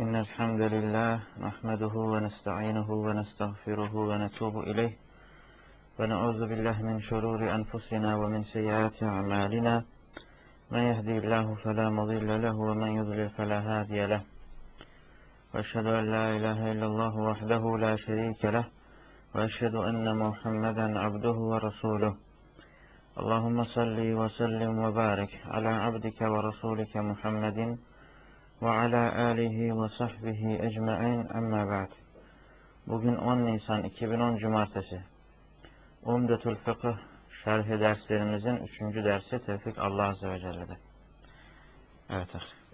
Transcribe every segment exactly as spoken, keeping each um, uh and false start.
إن الحمد لله نحمده ونستعينه ونستغفره ونتوب إليه ونعوذ بالله من شرور أنفسنا ومن سيئات أعمالنا من يهدي الله فلا مضل له ومن يضلل فلا هادي له وأشهد أن لا إله إلا الله وحده لا شريك له وأشهد أن محمدا عبده ورسوله اللهم صل وسلم وبارك على عبدك ورسولك محمد وعلى آله وصحبه ecmaîn amma ba'd. Bugün on Nisan iki bin on Cumartesi. Umdetül Fıkıh şerhi derslerimizin üçüncü dersi Tevfik Allah Azze ve Celle'de. Evet.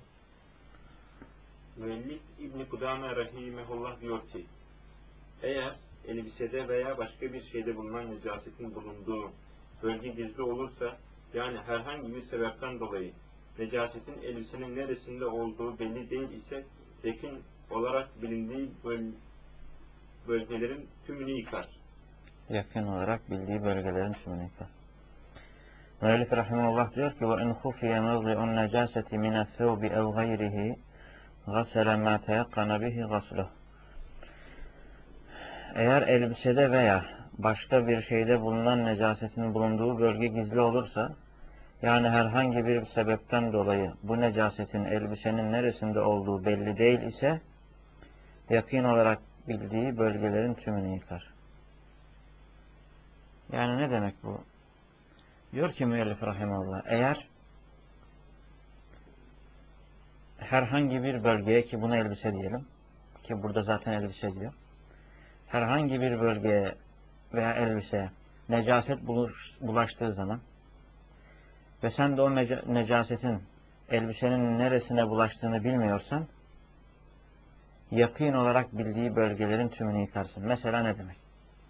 Müellif İbn-i Kudame Rahimehullah diyor ki, eğer elbisede veya başka bir şeyde bulunan necasetin bulunduğu bölge gizli olursa, yani herhangi bir sebepten dolayı necasetin elbisenin neresinde olduğu belli değil ise, yakın olarak bilindiği böl bölgelerin tümünü yıkar. Yakın olarak bildiği bölgelerin tümünü yıkar. Müellif Rahimullah diyor ki, وَاِنْ خُفِيَ مَوْضِعُ النَّجَاسَةِ مِنَ الثَّوْبِ اَوْ غَيْرِهِ غَسَلَ مَا تَيَقَّنَ بِهِ غَسْلُهُ. Eğer elbisede veya başka bir şeyde bulunan necasetin bulunduğu bölge gizli olursa, yani herhangi bir sebepten dolayı bu necasetin elbisenin neresinde olduğu belli değil ise, yakın olarak bildiği bölgelerin tümünü yıkar. Yani ne demek bu? Diyor ki müellif rahimahullah, eğer herhangi bir bölgeye, ki buna elbise diyelim, ki burada zaten elbise diyor, herhangi bir bölgeye veya elbiseye necaset bulaştığı zaman ve sen de o necasetin elbisenin neresine bulaştığını bilmiyorsan, yakın olarak bildiği bölgelerin tümünü yıkarsın. Mesela ne demek?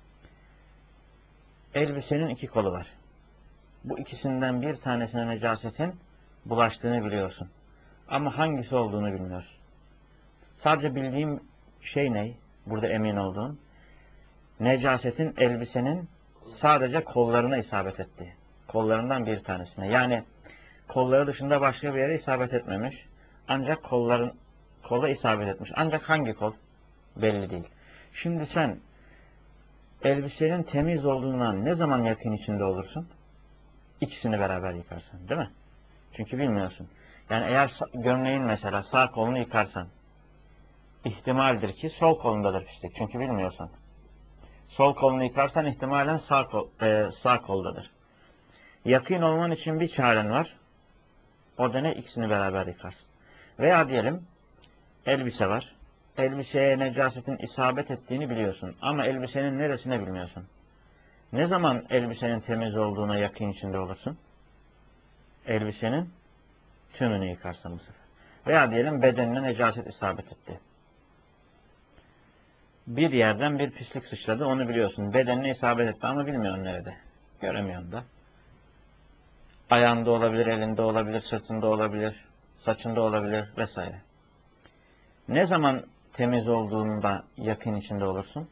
Elbisenin iki kolu var. Bu ikisinden bir tanesine necasetin bulaştığını biliyorsun. Ama hangisi olduğunu bilmiyorsun. Sadece bildiğim şey ne? Burada emin olduğum. Necasetin elbisenin sadece kollarına isabet ettiği. Kollarından bir tanesine. Yani kolları dışında başka bir yere isabet etmemiş. Ancak kolların kola isabet etmiş. Ancak hangi kol? Belli değil. Şimdi sen elbisenin temiz olduğundan ne zaman yakın içinde olursun? İkisini beraber yıkarsın. Değil mi? Çünkü bilmiyorsun. Yani eğer gömleğin mesela sağ kolunu yıkarsan, ihtimaldir ki sol kolundadır pislik. Çünkü bilmiyorsun. Sol kolunu yıkarsan ihtimalen sağ, kol, e, sağ koldadır. Yakın olman için bir çaren var. O da ne? İkisini beraber yıkarsın. Veya diyelim elbise var. Elbiseye necasetin isabet ettiğini biliyorsun. Ama elbisenin neresine bilmiyorsun. Ne zaman elbisenin temiz olduğuna yakın içinde olursun? Elbisenin tümünü yıkarsın bu sefer. Veya diyelim bedenine necaset isabet etti. Bir yerden bir pislik sıçradı, onu biliyorsun. Bedenine isabet etti ama bilmiyorsun nerede. Göremiyorsun da. Ayağında olabilir, elinde olabilir, sırtında olabilir, saçında olabilir vesaire. Ne zaman temiz olduğunda yakın içinde olursun?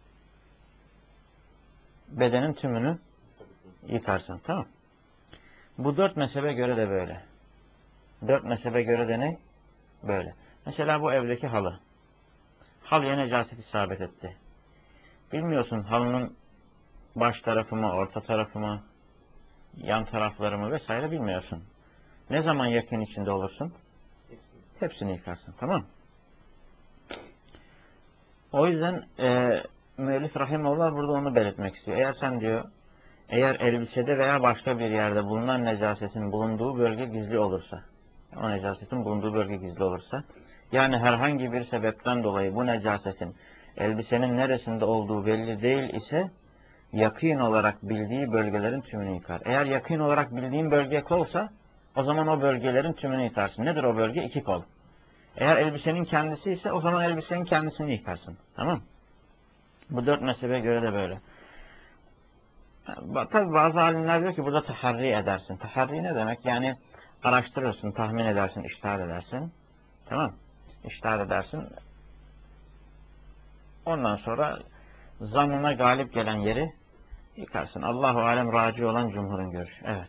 Bedenin tümünü yıkarsın. Tamam. Bu dört mezhebe göre de böyle. Dört mezhebe göre de ne? Böyle. Mesela bu evdeki halı. Halıya necaset isabet etti. Bilmiyorsun halının baş tarafı mı, orta tarafı mı, yan tarafları mı vesaire bilmiyorsun. Ne zaman yakın içinde olursun? Hepsini yıkarsın. Tamam. O yüzden e, müellif rahimehullah burada onu belirtmek istiyor. Eğer sen diyor, eğer elbisede veya başka bir yerde bulunan necasetin bulunduğu bölge gizli olursa, o necasetin bulunduğu bölge gizli olursa, yani herhangi bir sebepten dolayı bu necasetin elbisenin neresinde olduğu belli değil ise, yakın olarak bildiği bölgelerin tümünü yıkar. Eğer yakın olarak bildiğin bölge kolsa, o zaman o bölgelerin tümünü yıkarsın. Nedir o bölge? İki kol. Eğer elbisenin kendisi ise, o zaman elbisenin kendisini yıkarsın. Tamam. Bu dört mezhebe göre de böyle. Tabi bazı alimler diyor ki burada taharri edersin. Taharri ne demek? Yani araştırırsın, tahmin edersin, iştihad edersin. Tamam. İştihad edersin. Ondan sonra zannına galip gelen yeri yıkarsın. Allahu alem raci olan cumhurun görüşü. Evet.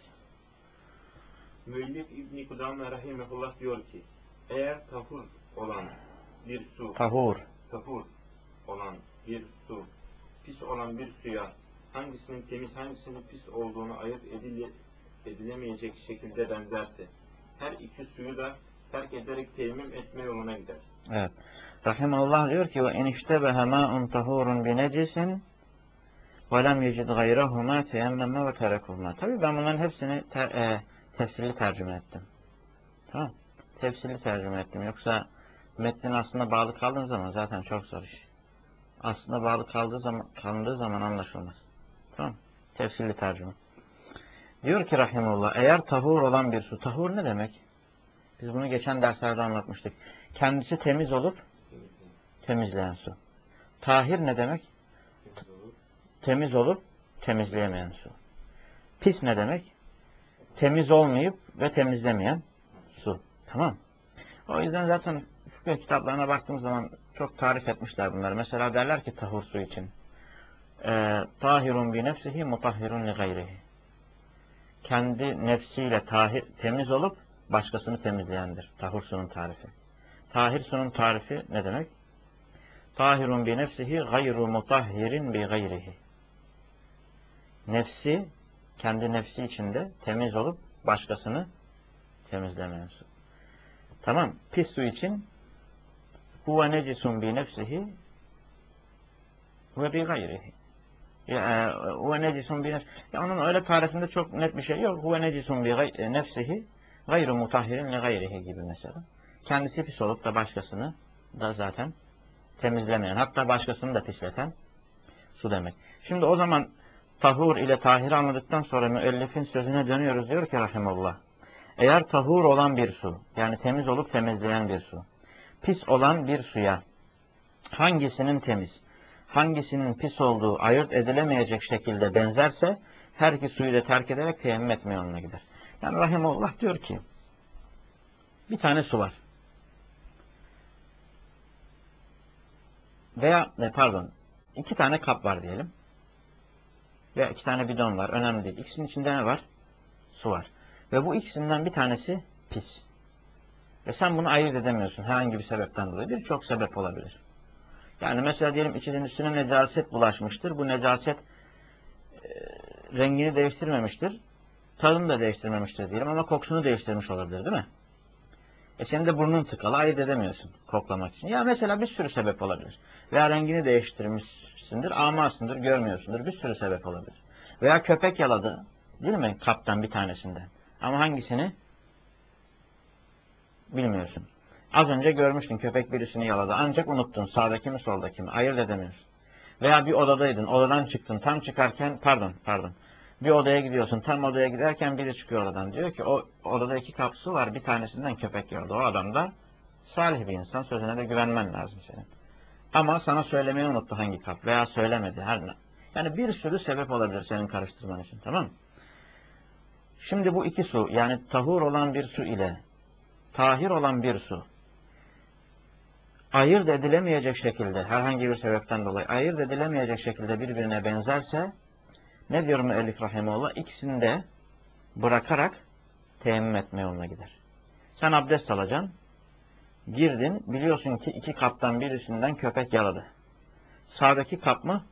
Müellif İbn-i Kudame Rahimehullah diyor ki, eğer tahur olan bir su, Tahur. tahur olan bir su, pis olan bir suya hangisinin temiz, hangisinin pis olduğunu ayırt edile, edilemeyecek şekilde benzerse, her iki suyu da terk ederek teyemmüm etme yoluna gider. Evet. Rahimallah diyor ki ve in iştebehe ma'un tahurun bi necisin ve lem yecid gayrahuma teyemmeme ve terekuhuma. Tabii ben bunların hepsini ter, e, tefsirli tercüme ettim. Tamam. Tefsirli tercüme ettim. Yoksa metnin aslında bağlı kaldığın zaman zaten çok zor iş. Aslında bağlı kaldığı zaman, kaldığı zaman anlaşılmaz. Tamam. Tefsirli tercüme. Diyor ki rahimullah, eğer tahur olan bir su, tahur ne demek? Biz bunu geçen derslerde anlatmıştık. Kendisi temiz olup temizleyen su. Tahir ne demek? Temiz olup temizleyemeyen su. Pis ne demek? Temiz olmayıp ve temizlemeyen su. Tamam. O yüzden zaten fıkıh kitaplarına baktığımız zaman çok tarif etmişler bunları. Mesela derler ki tahur su için. Tahirun bi nefsihi mutahhirun li gayrihi. Kendi nefsiyle tahir, temiz olup başkasını temizleyendir. Tahur sunun tarifi. Tahir sunun tarifi ne demek? Tahirun bi nefsihi gayru mutahhirin bi gayrihi. Nefsi, kendi nefsi içinde temiz olup başkasını temizlemeyen su. Tamam. Pis su için huve necisun bi nefsihi ve bi gayrihi. Ya, huve necisun bi nefsihi. Ya onun öyle tarifinde çok net bir şey yok. Huve necisun bi nefsihi gayru mutahhirin li gayrihi gibi mesela. Kendisi pis olup da başkasını da zaten temizlemeyen, hatta başkasını da pisleten su demek. Şimdi o zaman tahur ile tahir anladıktan sonra müellifin sözüne dönüyoruz. Diyor ki rahimullah, eğer tahur olan bir su, yani temiz olup temizleyen bir su, pis olan bir suya hangisinin temiz, hangisinin pis olduğu ayırt edilemeyecek şekilde benzerse her iki suyu da terk ederek teyemmüm etme yoluna gider. Yani rahimullah diyor ki bir tane su var. Veya ne pardon iki tane kap var diyelim. Veya iki tane bidon var. Önemli değil. İkisinin içinde ne var? Su var. Ve bu ikisinden bir tanesi pis. Ve sen bunu ayırt edemiyorsun herhangi bir sebepten dolayı. Birçok sebep olabilir. Yani mesela diyelim içerisine necaset bulaşmıştır. Bu necaset e, rengini değiştirmemiştir. Tadını da değiştirmemiştir diyelim ama kokusunu değiştirmiş olabilir değil mi? E senin de burnun tıkalı, ayırt edemiyorsun koklamak için. Ya mesela bir sürü sebep olabilir. Veya rengini değiştirmişsindir, amasındır, görmüyorsundur. Bir sürü sebep olabilir. Veya köpek yaladı, değil mi? Kaptan bir tanesinden. Ama hangisini? Bilmiyorsun. Az önce görmüştün, köpek birisini yaladı. Ancak unuttun, sağdaki mi soldaki mi? Ayırt edemiyorsun. Veya bir odadaydın, odadan çıktın. Tam çıkarken, pardon, pardon. Bir odaya gidiyorsun, tam odaya giderken biri çıkıyor odadan. Diyor ki o odada iki kap su var, bir tanesinden köpek yaladı. O adam da salih bir insan, sözüne de güvenmen lazım senin. Ama sana söylemeyi unuttu hangi kap veya söylemedi. Her ne. Yani bir sürü sebep olabilir senin karıştırman için, tamam mı? Şimdi bu iki su, yani tahur olan bir su ile tahir olan bir su ayırt edilemeyecek şekilde, herhangi bir sebepten dolayı ayırt edilemeyecek şekilde birbirine benzerse ne diyor müellif rahimehullah? İkisini de bırakarak teyemmüm etme yoluna gider. Sen abdest alacaksın. Girdin. Biliyorsun ki iki kaptan birisinden köpek yaladı. Sağdaki kap mı?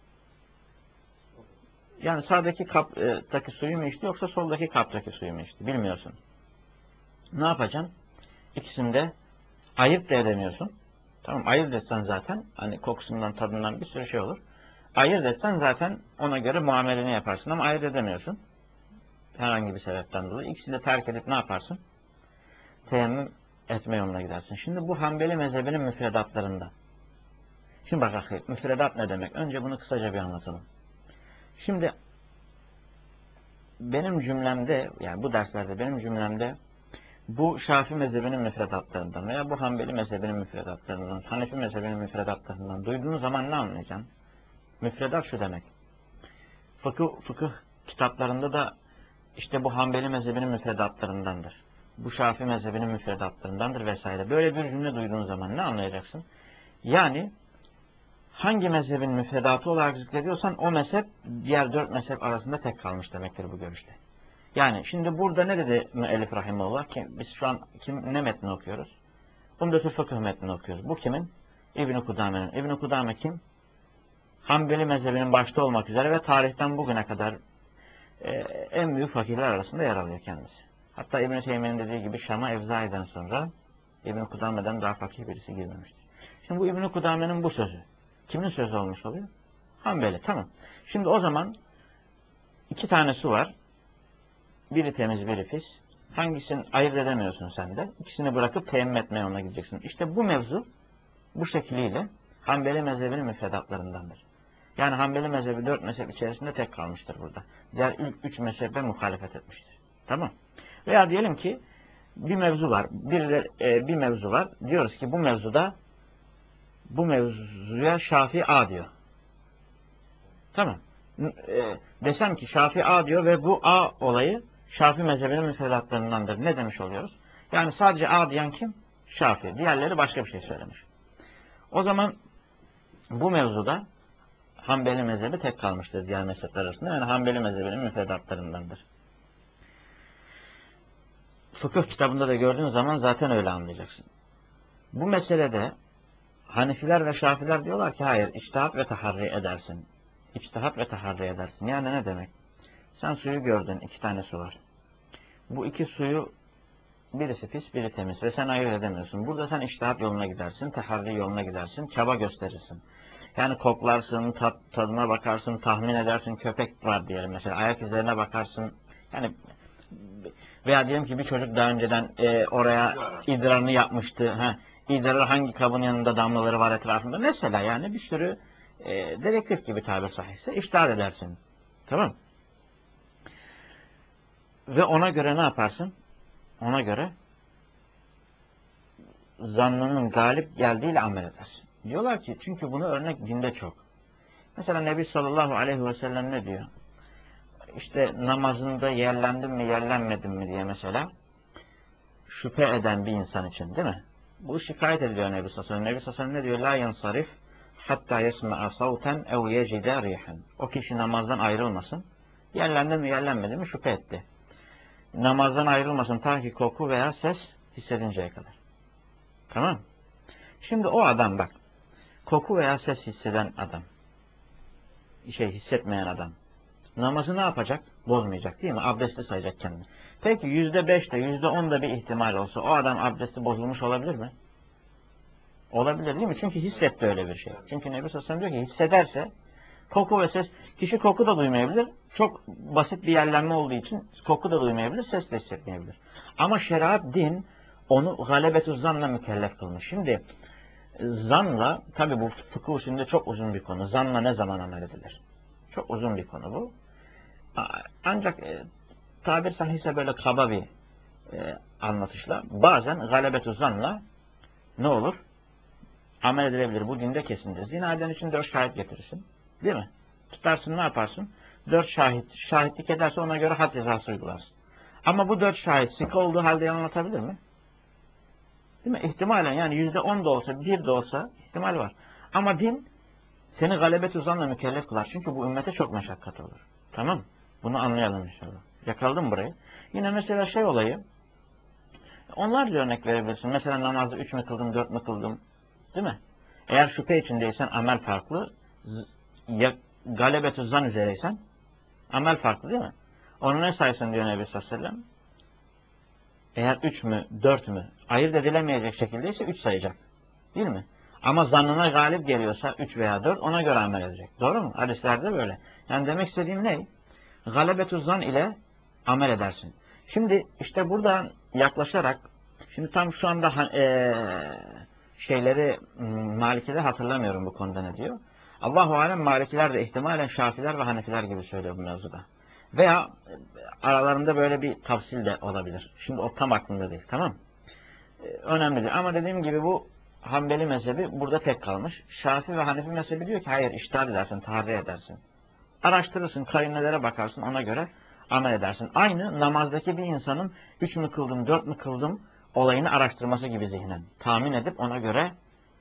Yani sağdaki kaptaki suyu mu içti yoksa soldaki kaptaki suyu mu içti? Bilmiyorsun. Ne yapacaksın? İkisini de ayırt da edemiyorsun. Tamam, ayırt etsen zaten hani kokusundan, tadından bir sürü şey olur. Ayırt etsen zaten ona göre muameleni yaparsın ama ayırt edemiyorsun. Herhangi bir sebepten dolayı. İkisini de terk edip ne yaparsın? Teyemmüm etme yoluna gidersin. Şimdi bu Hanbeli mezhebinin müfredatlarında. Şimdi bak akıyım, müfredat ne demek? Önce bunu kısaca bir anlatalım. Şimdi benim cümlemde, yani bu derslerde benim cümlemde bu Şafii mezhebinin müfredatlarından veya bu Hanbeli mezhebinin müfredatlarından, Hanefi mezhebinin müfredatlarından duyduğunuz zaman ne anlayacaksın? Müfredat şu demek. Fıkıh, fıkıh kitaplarında da işte bu Hanbeli mezhebinin müfredatlarındandır. Bu Şafii mezhebinin müfredatlarındandır vesaire. Böyle bir cümle duyduğun zaman ne anlayacaksın? Yani hangi mezhebin müfredatı olarak zikrediyorsan o mezhep diğer dört mezhep arasında tek kalmış demektir bu görüşte. Yani şimdi burada ne dedi müellif rahimehullah ki biz şu an kim, ne metni okuyoruz? Umdetül Fıkıh metnini okuyoruz. Bu kimin? İbn-i Kudame'nin. İbn-i Kudame kim? Hanbeli mezhebinin başta olmak üzere ve tarihten bugüne kadar e, en büyük fakirler arasında yer alıyor kendisi. Hatta İbn-i Teymiye'nin dediği gibi Şam'a Evzai'den sonra İbn-i Kudame'den daha fakir birisi girmemiştir. Şimdi bu İbn-i Kudame'nin bu sözü kimin sözü olmuş oluyor? Hanbeli. Tamam. Şimdi o zaman iki tane su var. Biri temiz, biri pis. Hangisini ayırt edemiyorsun sen de. İkisini bırakıp teyemmüm etmeye ona gideceksin. İşte bu mevzu bu şekliyle Hanbeli mezhebinin müfredatlarındandır. Yani Hanbeli mezhebi dört mezhep içerisinde tek kalmıştır burada. Diğer ilk üç mezhebe muhalefet etmiştir. Tamam. Veya diyelim ki bir mevzu var. Bir, e, bir mevzu var. Diyoruz ki bu mevzuda bu mevzuya Şafii A diyor. Tamam. E, desem ki Şafii A diyor ve bu A olayı Şafii mezhebinin müfredatlarındandır. Ne demiş oluyoruz? Yani sadece A diyen kim? Şafii. Diğerleri başka bir şey söylemiş. O zaman bu mevzuda Hanbeli mezhebi tek kalmıştır diğer mezhepler arasında. Yani Hanbeli mezhebinin müfredatlarındandır. Fıkıh kitabında da gördüğün zaman zaten öyle anlayacaksın. Bu meselede Hanefiler ve Şafiler diyorlar ki hayır, içtihat ve taharri edersin. İçtihat ve taharri edersin. Yani ne demek? Sen suyu gördün, iki tane su var. Bu iki suyu birisi pis, biri temiz ve sen ayırt edemiyorsun. Burada sen içtihat yoluna gidersin, taharri yoluna gidersin, çaba gösterirsin. Yani koklarsın, tat, tadına bakarsın, tahmin edersin, köpek var diyelim mesela, ayak izlerine bakarsın. Yani veya diyelim ki bir çocuk daha önceden e, oraya idrarını yapmıştı. Ha, idrarı hangi kabın yanında damlaları var etrafında. Mesela yani bir sürü e, dedektif gibi tabir sahihse iştahat edersin. Tamam. Ve ona göre ne yaparsın? Ona göre zannının galip geldiğiyle amel edersin. Diyorlar ki çünkü bunu örnek dinde çok. Mesela Nebi sallallahu aleyhi ve sellem ne diyor? İşte namazında yerlendim mi yerlenmedim mi diye mesela şüphe eden bir insan için değil mi? Bu şikayet ediliyor Nebi sallallahu aleyhi ve sellem. Nebi sallallahu aleyhi ve sellem ne diyor? La yansarif hatta yesma'a savten ev yecide rihen. O kişi namazdan ayrılmasın. Yerlendi mi yerlenmedi mi şüphe etti. Namazdan ayrılmasın ta ki koku veya ses hissedinceye kadar. Tamam. Şimdi o adam bak. Koku veya ses hisseden adam. Şey hissetmeyen adam. Namazı ne yapacak? Bozmayacak değil mi? Abdestli sayacak kendini. Peki yüzde beşte, yüzde onda bir ihtimal olsa o adam abdesti bozulmuş olabilir mi? Olabilir değil mi? Çünkü hissetti öyle bir şey. Çünkü Nebi sallallahu aleyhi ve sellem diyor ki hissederse koku ve ses, kişi koku da duymayabilir. Çok basit bir yerlenme olduğu için koku da duymayabilir, ses de hissetmeyebilir. Ama şeriat, din onu galebetü zanla mükellef kılmış. Şimdi zanla, tabi bu fıkıh usulünde çok uzun bir konu. Zanla ne zaman amel edilir? Çok uzun bir konu bu. Ancak e, tabir sahihse böyle kaba bir e, anlatışla bazen galebetü zanla ne olur? Amel edilebilir. Bu dinde kesindir. Zina eden için dört şahit getirirsin. Değil mi? Tutarsın ne yaparsın? Dört şahit. Şahitlik ederse ona göre had cezası uygularsın. Ama bu dört şahit sıkı olduğu halde yalan atabilir mi? Değil mi? İhtimalen yani yüzde on da olsa, bir de olsa ihtimal var. Ama din seni galebet-i zanla mükellef kılar. Çünkü bu ümmete çok meşakkat olur. Tamam. Bunu anlayalım inşallah. Yakaladın mı burayı? Yine mesela şey olayı, onlarca örnek verebilirsin. Mesela namazda üç mü kıldım, dört mü kıldım? Değil mi? Eğer şüphe içindeysen amel farklı. Ya galebet-i zan üzereysen amel farklı değil mi? Onu ne saysın diyor Nebi sallallahu aleyhi ve sellem? Eğer üç mü, dört mü ayırt edilemeyecek şekildeyse üç sayacak. Değil mi? Ama zannına galip geliyorsa üç veya dört ona göre amel edecek. Doğru mu? Hadislerde böyle. Yani demek istediğim ne? Galebetü zan ile amel edersin. Şimdi işte buradan yaklaşarak şimdi tam şu anda e, şeyleri Maliki'de hatırlamıyorum bu konuda ne diyor. Allahu alem Malikiler de ihtimalen Şafiler ve Hanefiler gibi söylüyor bu mevzuda. Veya aralarında böyle bir tafsil de olabilir. Şimdi o tam aklımda değil. Tamam. Ee, önemli değil. Ama dediğim gibi bu Hanbeli mezhebi burada tek kalmış. Şafi ve Hanefi mezhebi diyor ki hayır iştihad edersin, tahri edersin. Araştırırsın, karinelere bakarsın, ona göre amel edersin. Aynı namazdaki bir insanın üç mü kıldım, dört mü kıldım olayını araştırması gibi zihnen. Tahmin edip ona göre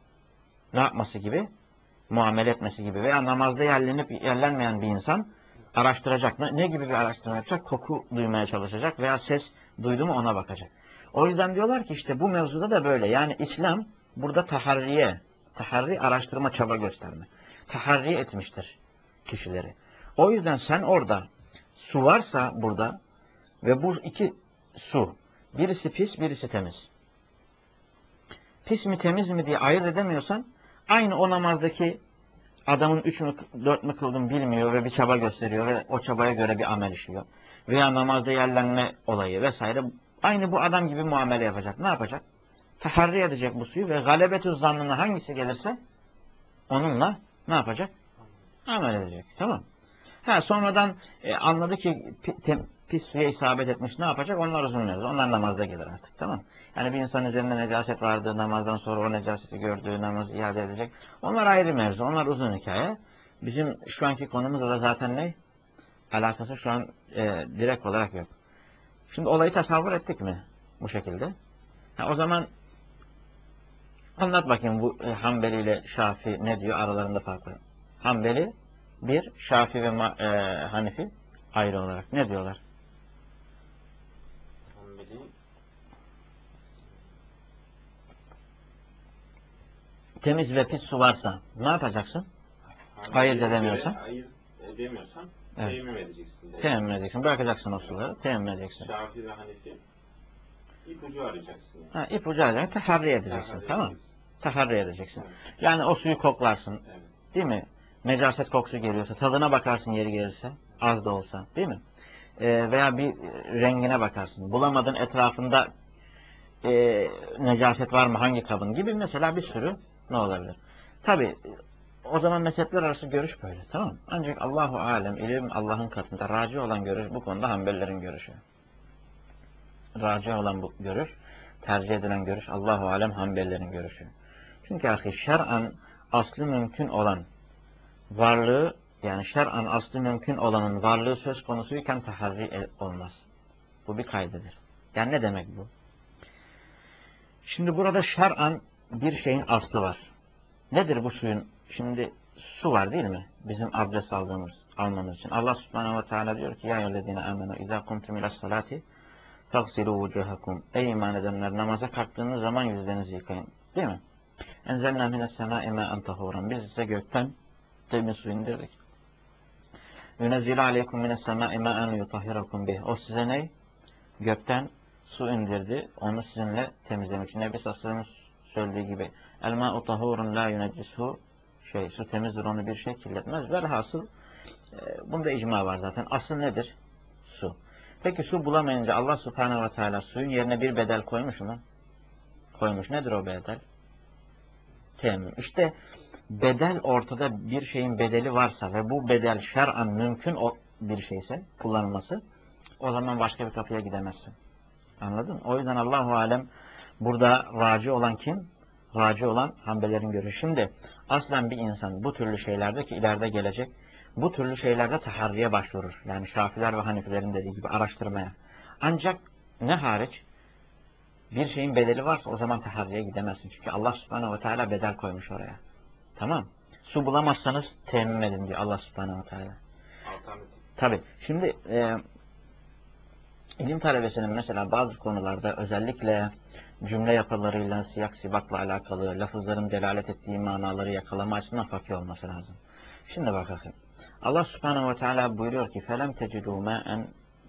ne yapması gibi? Muamele etmesi gibi. Veya namazda yerlenip yerlenmeyen bir insan araştıracak. Ne, ne gibi bir araştırma yapacak? Koku duymaya çalışacak veya ses duydu mu ona bakacak. O yüzden diyorlar ki işte bu mevzuda da böyle. Yani İslam burada taharriye Teharri, araştırma, çaba gösterme. Teharri etmiştir kişileri. O yüzden sen orada su varsa burada ve bu iki su, birisi pis, birisi temiz. Pis mi temiz mi diye ayırt edemiyorsan, aynı o namazdaki adamın üç mü dört mü kıldım bilmiyor ve bir çaba gösteriyor ve o çabaya göre bir amel işliyor. Veya namazda yerlenme olayı vesaire. Aynı bu adam gibi muamele yapacak. Ne yapacak? Teharri edecek bu suyu ve galebetü zannına hangisi gelirse onunla ne yapacak? Amel edecek. Tamam. Ha, sonradan e, anladı ki pis suya isabet etmiş, ne yapacak? Onlar uzun mevzu. Onlar namazda gelir artık. Tamam. Yani bir insan üzerinde necaset vardı, namazdan sonra o necaseti gördüğü namazı iade edecek. Onlar ayrı mevzu. Onlar uzun hikaye. Bizim şu anki konumuzda da zaten ne? Alakası şu an e, direkt olarak yok. Şimdi olayı tasavvur ettik mi? Bu şekilde. Ha, o zaman anlat bakayım bu e, Hanbeli ile Şafii ne diyor? Aralarında fark var. Hanbeli bir, Şafii ve e, Hanefi ayrı olarak. Ne diyorlar? Hanbeli Temiz ve pis su varsa ne yapacaksın? Ayırt edemiyorsan? Ayırt edemiyorsan evet. teyemmüm edeceksin. Dedi. Teyemmüm edeceksin. Bırakacaksın o suları. Teyemmüm edeceksin. Şafii ve Hanefi ipucu arayacaksın. Yani. Ha, ipucu arayacaksın. Teharri edeceksin. Teharri tamam. edeceksin. Teharri edeceksin. Evet. Yani o suyu koklarsın. Evet. Değil mi? Necaset kokusu geliyorsa tadına bakarsın yeri gelirse. Az da olsa. Değil mi? Ee, veya bir rengine bakarsın. Bulamadın etrafında e, necaset var mı? Hangi kabın? Gibi mesela bir sürü ne olabilir? Tabi o zaman mezhepler arası görüş böyle. Tamam. Ancak Allahu alem, ilim Allah'ın katında. Raci olan görüş bu konuda Hanbelilerin görüşü. Raci olan bu görüş, tercih edilen görüş Allahu alem Hanbelilerin görüşü. Çünkü ahi şer'an aslı mümkün olan varlığı, yani şer'an aslı mümkün olanın varlığı söz konusuyken teharri olmaz. Bu bir kaydedir. Yani ne demek bu? Şimdi burada şer'an bir şeyin aslı var. Nedir bu suyun? Şimdi su var değil mi? Bizim abdest aldığımız, almamız için. Allah subhanehu ve teala diyor ki ya eyyühellezine amenu izâ kumtum ilas salati fagsilû vucuhakum. Ey iman edenler, namaza kalktığınız zaman yüzlerinizi yıkayın. Değil mi? Enzelnâ mines semâi mâen tahûran. Biz size gökten temiz su indirdik. Yunezzilû aleykum mines semâi mâen yutahhirakum bih. O size ne? Gökten su indirdi. Onu sizinle temizlemek için. Nebi Sassal'ın söylediği gibi el mâ'u tahûrun lâ yuneccishu, şey, su temizdir, onu bir şey kirletmez. Velhasıl e, bunda icma var zaten. Asıl nedir? Su. Peki su bulamayınca Allah subhanehu ve teala suyun yerine bir bedel koymuş mu? Koymuş. Nedir o bedel? Teyemmüm. İşte bedel ortada, bir şeyin bedeli varsa ve bu bedel şer'an mümkün bir şeyse kullanılması, o zaman başka bir kapıya gidemezsin. Anladın mı? O yüzden Allahu alem burada raci olan kim? Raci olan Hanbelilerin görüşü. Şimdi aslen bir insan bu türlü şeylerde, ki ileride gelecek, bu türlü şeylerde taharriye başvurur. Yani Şafiler ve Hanefilerin dediği gibi araştırmaya. Ancak ne hariç? Bir şeyin bedeli varsa o zaman taharriye gidemezsin. Çünkü Allah subhanehu ve teala bedel koymuş oraya. Tamam. Su bulamazsanız teyemmüm edin diyor Allah subhanehu ve teala. Tabi. Şimdi e, ilim talebesinin mesela bazı konularda özellikle cümle yapılarıyla, siyak sibakla alakalı, lafızların delalet ettiği manaları yakalama açısından fakir olması lazım. Şimdi bakın. Allah subhanehu ve teala buyuruyor ki فَلَمْ تَجِدُوا مَاً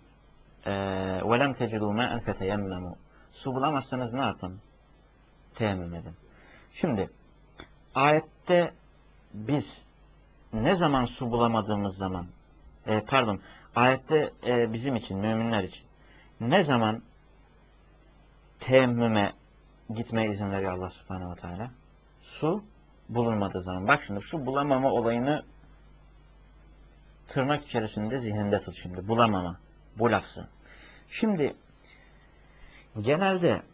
وَلَمْ تَجِدُوا مَاً فَتَيَمَّمُوا. Su bulamazsanız ne yapın? Teyemmüm edin. Şimdi ayette biz ne zaman su bulamadığımız zaman, e, pardon, ayette e, bizim için, müminler için ne zaman teyemmüme gitmeye izin veriyor Allah subhanehu ve teala? Su bulunmadığı zaman. Bak şimdi şu bulamama olayını tırnak içerisinde zihninde tut şimdi. Bulamama. Bu lafzı. Şimdi genelde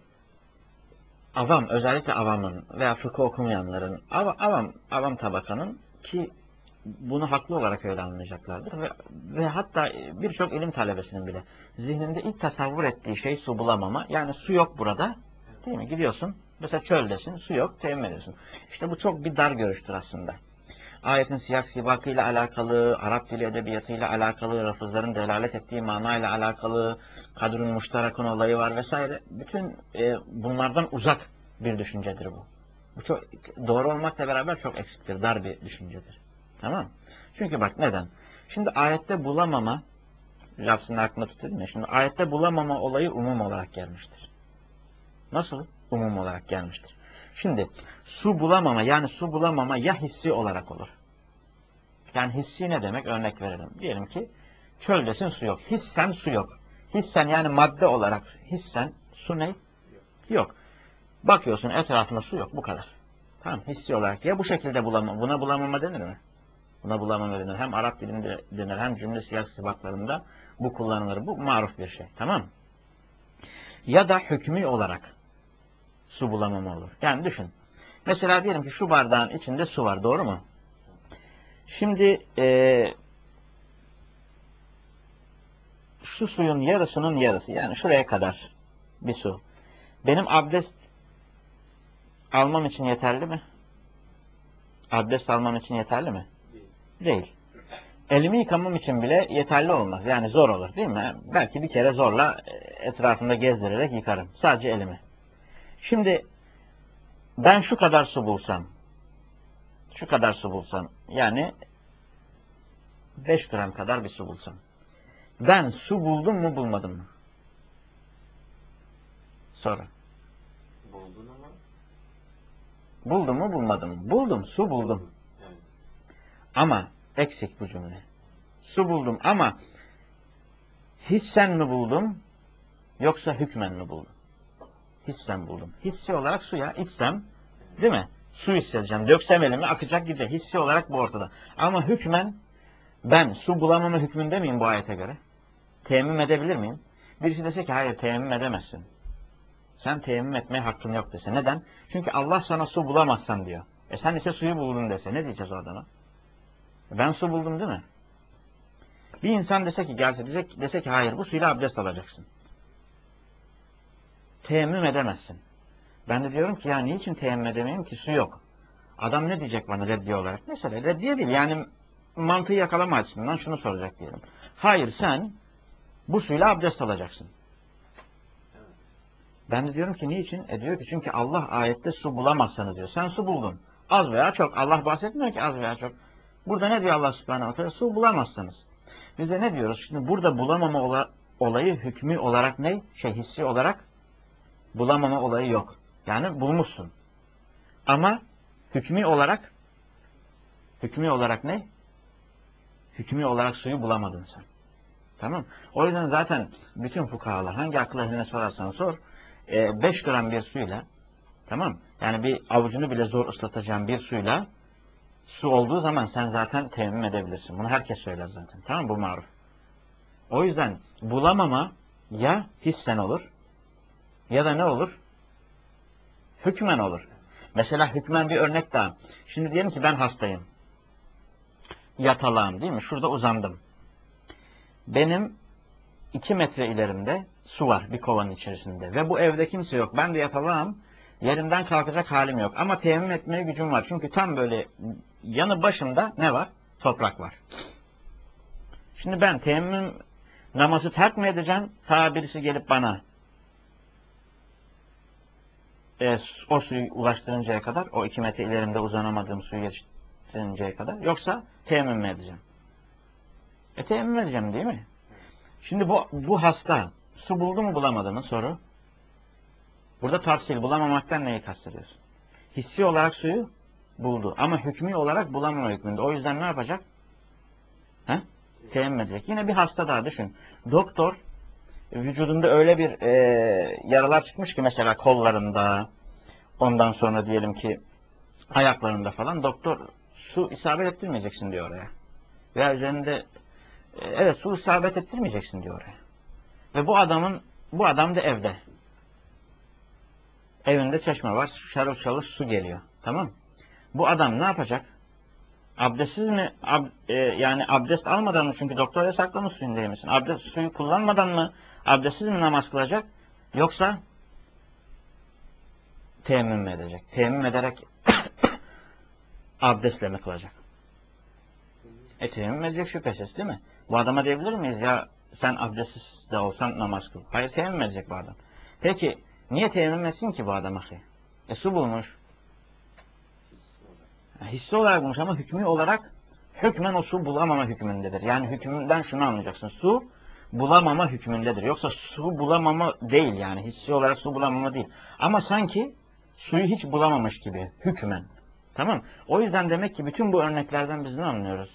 avam, özellikle avamın veya fıkıh okumayanların, av, avam, avam tabakanın, ki bunu haklı olarak öyle anlayacaklardır ve, ve hatta birçok ilim talebesinin bile zihninde ilk tasavvur ettiği şey su bulamama. Yani su yok burada, değil mi? Gidiyorsun, mesela çöldesin, su yok, teyemmüm ediyorsun. İşte bu çok bir dar görüştür aslında. Ayetin siyak sibakıyla alakalı, Arap dili edebiyatıyla alakalı, lafızların delalet ettiği manayla alakalı, kadrun muştarakın olayı var vesaire. Bütün e, bunlardan uzak bir düşüncedir bu. Bu çok doğru olmakla beraber çok eksiktir, dar bir düşüncedir. Tamam mı? Çünkü bak neden? Şimdi ayette bulamama, lafzını aklımda tutayım ya, şimdi ayette bulamama olayı umum olarak gelmiştir. Nasıl umum olarak gelmiştir? Şimdi su bulamama, yani su bulamama ya hissi olarak olur. Yani hissi ne demek? Örnek verelim. Diyelim ki çöldesin, su yok. Hissen su yok. Hissen yani madde olarak hissen su ne? Yok. Bakıyorsun etrafında su yok. Bu kadar. Tamam, hissi olarak. Ya bu şekilde bulamama. Buna bulamama denir mi? Buna bulamama denir. Hem Arap dilinde denir hem cümle siyasi sıfatlarında bu kullanılır. Bu maruf bir şey. Tamam mı? Ya da hükmü olarak su bulamama olur. Yani düşün. Mesela diyelim ki şu bardağın içinde su var. Doğru mu? Şimdi ee, şu suyun yarısının yarısı, yani şuraya kadar bir su benim abdest almam için yeterli mi? Abdest almam için yeterli mi? Değil. Elimi yıkamam için bile yeterli olmaz. Yani zor olur değil mi? Belki bir kere zorla etrafında gezdirerek yıkarım. Sadece elimi. Şimdi ben şu kadar su bulsam, şu kadar su bulsam, yani beş gram kadar bir su bulsam, ben su buldum mu bulmadım mı? Sonra. Buldun ama. Buldum mu bulmadım mı? Buldum, su buldum. Evet. Ama eksik bu cümle. Su buldum ama hissen mi buldum yoksa hükmen mi buldum? Hissen buldum. Hissi olarak suya içsem, değil mi? Su hissedeceğim. Döksem elimi akacak gidecek. Hissi olarak bu ortada. Ama hükmen ben su bulamama hükmünde miyim bu ayete göre? Teyemmüm edebilir miyim? Birisi dese ki hayır teyemmüm edemezsin. Sen teyemmüm etmeye hakkın yok dese. Neden? Çünkü Allah sana su bulamazsan diyor. E sen ise suyu buldun dese. Ne diyeceğiz o adama? Ben su buldum değil mi? Bir insan dese ki gelse dese, dese ki hayır bu suyla abdest alacaksın. Teyemmüm edemezsin. Ben de diyorum ki ya niçin teyemmüm edemeyim ki su yok. Adam ne diyecek bana reddiye olarak? Mesela reddiye değil yani mantığı yakalama açısından şunu soracak diyelim. Hayır sen bu suyla abdest alacaksın. Ben de diyorum ki niçin? E diyor ki çünkü Allah ayette su bulamazsanız diyor. Sen su buldun. Az veya çok. Allah bahsetmiyor ki az veya çok. Burada ne diyor Allah subhanahu wa ta'ala? Su bulamazsınız. Biz de ne diyoruz? Şimdi burada bulamama ola, olayı hükmü olarak ne? Şey hissi olarak bulamama olayı yok. Yani bulmuşsun. Ama hükmü olarak hükmü olarak ne? Hükmü olarak suyu bulamadın sen. Tamam. O yüzden zaten bütün fukahalar hangi akıl ehline sorarsan sor beş gram bir suyla, tamam, yani bir avucunu bile zor ıslatacağın bir suyla su olduğu zaman sen zaten teyemmüm edebilirsin. Bunu herkes söyler zaten. Tamam, bu maruf. O yüzden bulamama ya hissen olur ya da ne olur? Hükmen olur. Mesela hükmen bir örnek daha. Şimdi diyelim ki ben hastayım. Yatalağım değil mi? Şurada uzandım. Benim iki metre ilerimde su var bir kovanın içerisinde. Ve bu evde kimse yok. Ben de yatalağım. Yerimden kalkacak halim yok. Ama teyemmüm etmeye gücüm var. Çünkü tam böyle yanı başımda ne var? Toprak var. Şimdi ben teyemmüm namazı terk mi edeceğim? Ta birisi gelip bana e, o suyu ulaştırıncaya kadar, o iki metre ilerimde uzanamadığım suyu yetiştirinceye kadar. Yoksa teyemmüm mü edeceğim? E teyemmüm edeceğim değil mi? Şimdi bu, bu hasta su buldu mu bulamadı mı soru? Burada tafsil, bulamamaktan neyi kastediyorsun? Hissi olarak suyu buldu ama hükmü olarak bulamama hükmünde. O yüzden ne yapacak? He? Teyemmüm edecek. Yine bir hasta daha düşün. Doktor vücudunda öyle bir e, yaralar çıkmış ki mesela kollarında, ondan sonra diyelim ki ayaklarında falan, doktor su isabet ettirmeyeceksin diyor oraya. Veya üzerinde e, evet su isabet ettirmeyeceksin diyor oraya. Ve bu adamın bu adam da evde. Evinde çeşme var, şarıl şarıl su geliyor. Tamam. Bu adam ne yapacak? Abdestsiz mi? Ab, e, yani abdest almadan mı? Çünkü doktor yasaklamış suyun değil misin? Abdest suyu kullanmadan mı? Abdestsiz mi namaz kılacak? Yoksa teyemmüm mü edecek? Teyemmüm ederek abdestle mi kılacak? E teyemmüm edecek şüphesiz değil mi? Bu adama diyebilir miyiz ya sen abdestsiz de olsan namaz kıl? Hayır, teyemmüm edecek bu adam. Peki niye teyemmüm etsin ki bu adam ahi? E su bulmuş. Hissi olarak bulmuş ama hükmü olarak hükmen o su bulamama hükmündedir. Yani hükmünden şunu anlayacaksın. Su bulamama hükmündedir. Yoksa su bulamama değil yani. Hissi olarak su bulamama değil. Ama sanki suyu hiç bulamamış gibi hükmen. Tamam. O yüzden demek ki bütün bu örneklerden biz ne anlıyoruz?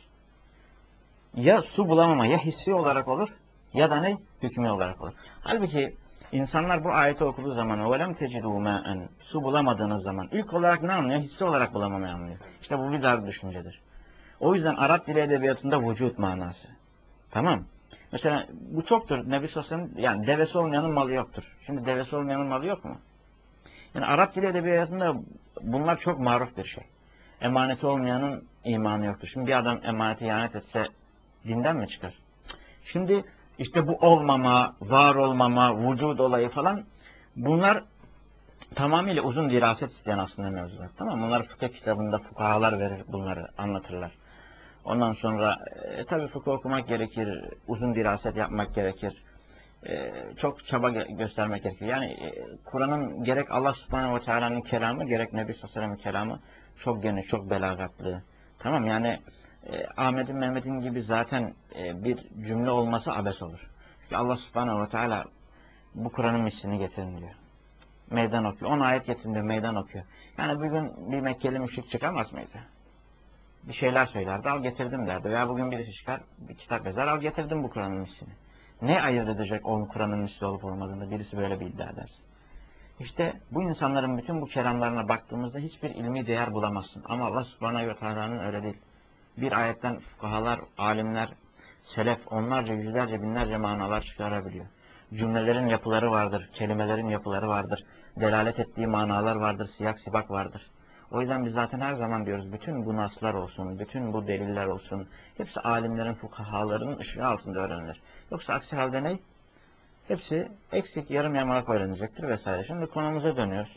Ya su bulamama ya hissi olarak olur ya da ne? Hükmü olarak olur. Halbuki insanlar bu ayeti okuduğu zaman وَلَمْ تَجِدُوا مَاً su bulamadığınız zaman ilk olarak ne anlıyor? Hissi olarak bulamamayı anlıyor. İşte bu bir dar düşüncedir. O yüzden Arap dili edebiyatında vücut manası. Tamam. Mesela bu çoktur. Nebi Sosyal'ın yani devesi olmayanın malı yoktur. Şimdi devesi olmayanın malı yok mu? Yani Arap dili edebiyatında bunlar çok maruf bir şey. Emaneti olmayanın imanı yoktur. Şimdi bir adam emaneti ihanet etse dinden mi çıkar? Şimdi işte bu olmama, var olmama, vücut olayı falan bunlar tamamıyla uzun diraset isteyen aslında mevzular. Tamam mı? Bunlar fıkıh kitabında fukahalar verir, bunları anlatırlar. Ondan sonra e, tabii fıkıh okumak gerekir, uzun diraset yapmak gerekir. E, çok çaba göstermek gerekir. Yani e, Kur'an'ın gerek Allah Subhanahu ve Teala'nın kelamı, gerek Nebi Sallallahu Aleyhi ve Sellem'in kelamı çok geniş, çok belagatlı. Tamam yani e, Ahmet'in, Mehmet'in gibi zaten e, bir cümle olması abes olur. Çünkü Allah Subhanahu ve Teala bu Kur'an'ın mislini getirin diyor. Meydan okuyor. on ayet getirin diyor, meydan okuyor. Yani bugün bir Mekkeli müşrik çıkamaz mıydı? Bir şeyler söylerdi, al getirdim derdi. Veya bugün birisi çıkar, bir kitap yazar, al getirdim bu Kur'an'ın mislini. Ne ayırt edecek onun Kur'an'ın misli olup olmadığında birisi böyle bir iddia eder. İşte bu insanların bütün bu kelamlarına baktığımızda hiçbir ilmi değer bulamazsın. Ama Allah Subhanahu ve Teala'nın öyle değil. Bir ayetten fukahalar, alimler, selef onlarca, yüzlerce, binlerce manalar çıkarabiliyor. Cümlelerin yapıları vardır, kelimelerin yapıları vardır, delalet ettiği manalar vardır, siyak sibak vardır. O yüzden biz zaten her zaman diyoruz, bütün bu naslar olsun, bütün bu deliller olsun, hepsi alimlerin, fukahaların ışığı altında öğrenilir. Yoksa aksi halde ne? Hepsi eksik, yarım yamalak öğrenecektir vesaire. Şimdi konumuza dönüyoruz.